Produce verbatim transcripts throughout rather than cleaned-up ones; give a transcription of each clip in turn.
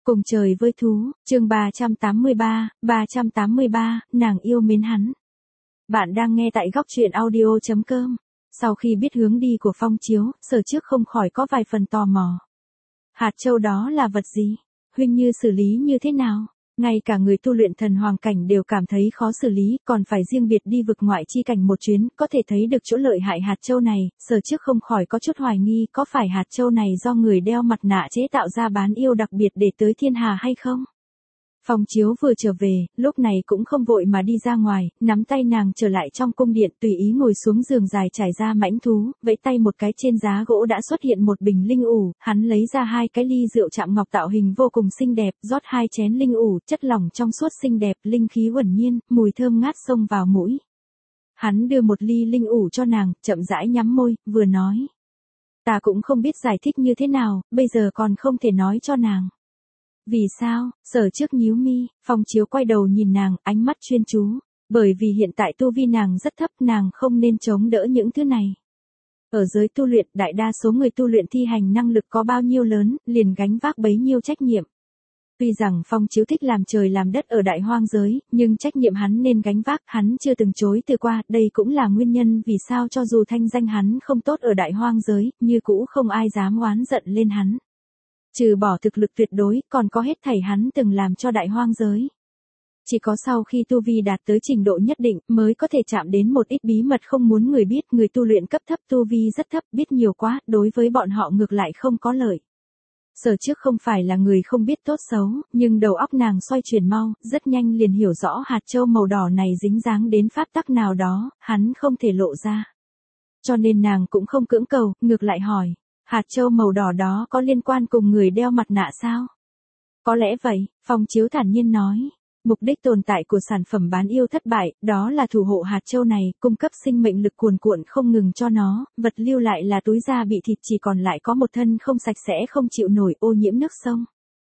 Cùng trời với thú, chương ba trăm tám mươi ba, ba trăm tám mươi ba, nàng yêu mến hắn. Bạn đang nghe tại góc truyện audio chấm com. Sau khi biết hướng đi của Phong Chiếu, Sở Trước không khỏi có vài phần tò mò. Hạt châu đó là vật gì? Huynh Như xử lý như thế nào? Ngay cả người tu luyện thần hoàng cảnh đều cảm thấy khó xử lý, còn phải riêng biệt đi vực ngoại chi cảnh một chuyến, có thể thấy được chỗ lợi hại hạt châu này. Sở Trước không khỏi có chút hoài nghi, có phải hạt châu này do người đeo mặt nạ chế tạo ra bán yêu đặc biệt để tới thiên hà hay không? Phong Chiếu vừa trở về, lúc này cũng không vội mà đi ra ngoài, nắm tay nàng trở lại trong cung điện, tùy ý ngồi xuống giường dài trải ra mãnh thú, vẫy tay một cái, trên giá gỗ đã xuất hiện một bình linh ủ, hắn lấy ra hai cái ly rượu chạm ngọc tạo hình vô cùng xinh đẹp, rót hai chén linh ủ, chất lỏng trong suốt xinh đẹp, linh khí uẩn nhiên, mùi thơm ngát xông vào mũi. Hắn đưa một ly linh ủ cho nàng, chậm rãi nhắm môi, vừa nói: "Ta cũng không biết giải thích như thế nào, bây giờ còn không thể nói cho nàng." "Vì sao?" Sở Trước nhíu mi. Phong Chiếu quay đầu nhìn nàng, ánh mắt chuyên chú. Bởi vì hiện tại tu vi nàng rất thấp, nàng không nên chống đỡ những thứ này. Ở giới tu luyện, đại đa số người tu luyện thi hành năng lực có bao nhiêu lớn, liền gánh vác bấy nhiêu trách nhiệm. Tuy rằng Phong Chiếu thích làm trời làm đất ở đại hoang giới, nhưng trách nhiệm hắn nên gánh vác, hắn chưa từng chối từ qua, đây cũng là nguyên nhân vì sao cho dù thanh danh hắn không tốt ở đại hoang giới, như cũ không ai dám oán giận lên hắn. Trừ bỏ thực lực tuyệt đối, còn có hết thảy hắn từng làm cho đại hoang giới. Chỉ có sau khi tu vi đạt tới trình độ nhất định, mới có thể chạm đến một ít bí mật không muốn người biết, người tu luyện cấp thấp tu vi rất thấp, biết nhiều quá, đối với bọn họ ngược lại không có lợi. Sở Trước không phải là người không biết tốt xấu, nhưng đầu óc nàng xoay chuyển mau, rất nhanh liền hiểu rõ hạt châu màu đỏ này dính dáng đến pháp tắc nào đó, hắn không thể lộ ra. Cho nên nàng cũng không cưỡng cầu, ngược lại hỏi: "Hạt châu màu đỏ đó có liên quan cùng người đeo mặt nạ sao?" "Có lẽ vậy," Phong Chiếu thản nhiên nói. "Mục đích tồn tại của sản phẩm bán yêu thất bại, đó là thủ hộ hạt châu này, cung cấp sinh mệnh lực cuồn cuộn không ngừng cho nó, vật lưu lại là túi da bị thịt, chỉ còn lại có một thân không sạch sẽ, không chịu nổi ô nhiễm nước sông.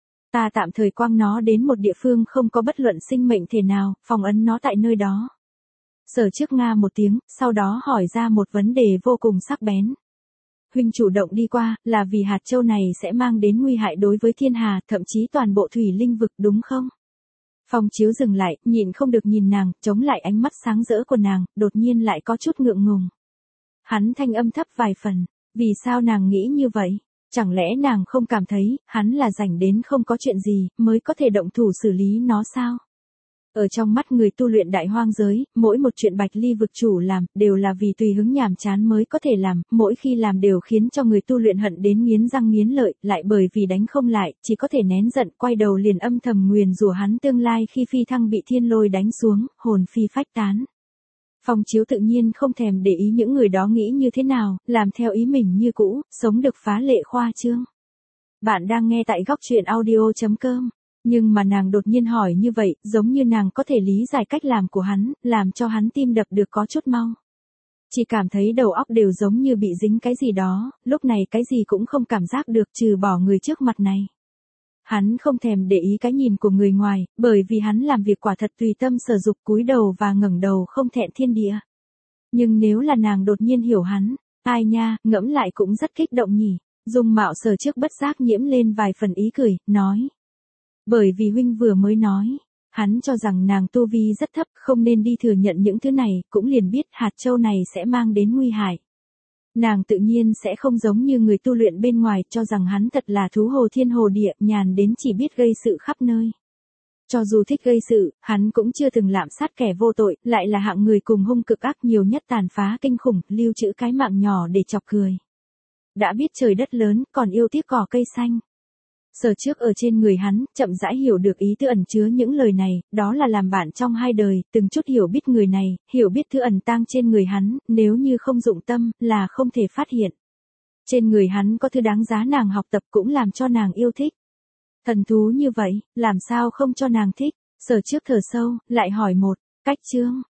Ta tạm thời quăng nó đến một địa phương không có bất luận sinh mệnh thể nào, phong ấn nó tại nơi đó." Sở Trước nga một tiếng, sau đó hỏi ra một vấn đề vô cùng sắc bén. "Huynh chủ động đi qua, là vì hạt châu này sẽ mang đến nguy hại đối với thiên hà, thậm chí toàn bộ thủy linh vực, đúng không?" Phong Chiếu dừng lại, nhịn không được nhìn nàng, chống lại ánh mắt sáng rỡ của nàng, đột nhiên lại có chút ngượng ngùng. Hắn thanh âm thấp vài phần: "Vì sao nàng nghĩ như vậy? Chẳng lẽ nàng không cảm thấy, hắn là rảnh đến không có chuyện gì, mới có thể động thủ xử lý nó sao?" Ở trong mắt người tu luyện đại hoang giới, mỗi một chuyện Bạch Ly vực chủ làm, đều là vì tùy hứng nhàm chán mới có thể làm, mỗi khi làm đều khiến cho người tu luyện hận đến nghiến răng nghiến lợi, lại bởi vì đánh không lại, chỉ có thể nén giận, quay đầu liền âm thầm nguyền rủa hắn tương lai khi phi thăng bị thiên lôi đánh xuống, hồn phi phách tán. Phong Chiếu tự nhiên không thèm để ý những người đó nghĩ như thế nào, làm theo ý mình như cũ, sống được phá lệ khoa trương. Bạn đang nghe tại góc truyện audio chấm com. Nhưng mà nàng đột nhiên hỏi như vậy, giống như nàng có thể lý giải cách làm của hắn, làm cho hắn tim đập được có chút mau. Chỉ cảm thấy đầu óc đều giống như bị dính cái gì đó, lúc này cái gì cũng không cảm giác được trừ bỏ người trước mặt này. Hắn không thèm để ý cái nhìn của người ngoài, bởi vì hắn làm việc quả thật tùy tâm sở dục, cúi đầu và ngẩng đầu không thẹn thiên địa. Nhưng nếu là nàng đột nhiên hiểu hắn, ai nha, ngẫm lại cũng rất kích động nhỉ. Dung mạo Sở Trước bất giác nhiễm lên vài phần ý cười, nói: "Bởi vì huynh vừa mới nói, hắn cho rằng nàng tu vi rất thấp, không nên đi thừa nhận những thứ này, cũng liền biết hạt châu này sẽ mang đến nguy hại. Nàng tự nhiên sẽ không giống như người tu luyện bên ngoài, cho rằng hắn thật là thú hồ thiên hồ địa, nhàn đến chỉ biết gây sự khắp nơi. Cho dù thích gây sự, hắn cũng chưa từng lạm sát kẻ vô tội, lại là hạng người cùng hung cực ác, nhiều nhất tàn phá kinh khủng, lưu trữ cái mạng nhỏ để chọc cười. Đã biết trời đất lớn, còn yêu tiếc cỏ cây xanh." Sở Trước ở trên người hắn, chậm rãi hiểu được ý tư ẩn chứa những lời này, đó là làm bạn trong hai đời, từng chút hiểu biết người này, hiểu biết thứ ẩn tang trên người hắn, nếu như không dụng tâm, là không thể phát hiện. Trên người hắn có thứ đáng giá nàng học tập, cũng làm cho nàng yêu thích. Thần thú như vậy, làm sao không cho nàng thích? Sở Trước thở sâu, lại hỏi một cách chương,